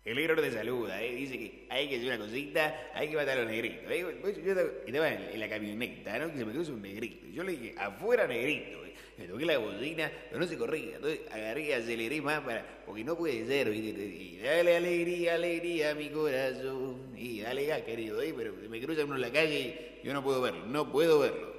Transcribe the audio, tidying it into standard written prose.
El negro no te saluda, dice que hay que hacer una cosita, hay que matar a los negritos. Estaba en la camioneta, ¿no? Que se me cruza un negrito. Yo le dije, afuera negrito. Me toqué la bocina, pero no se corría. Entonces agarré y aceleré más porque no puede ser, ¿viste? Y dale alegría, alegría a mi corazón. Y dale gas, querido, pero se me cruza uno en la calle y yo no puedo verlo, no puedo verlo.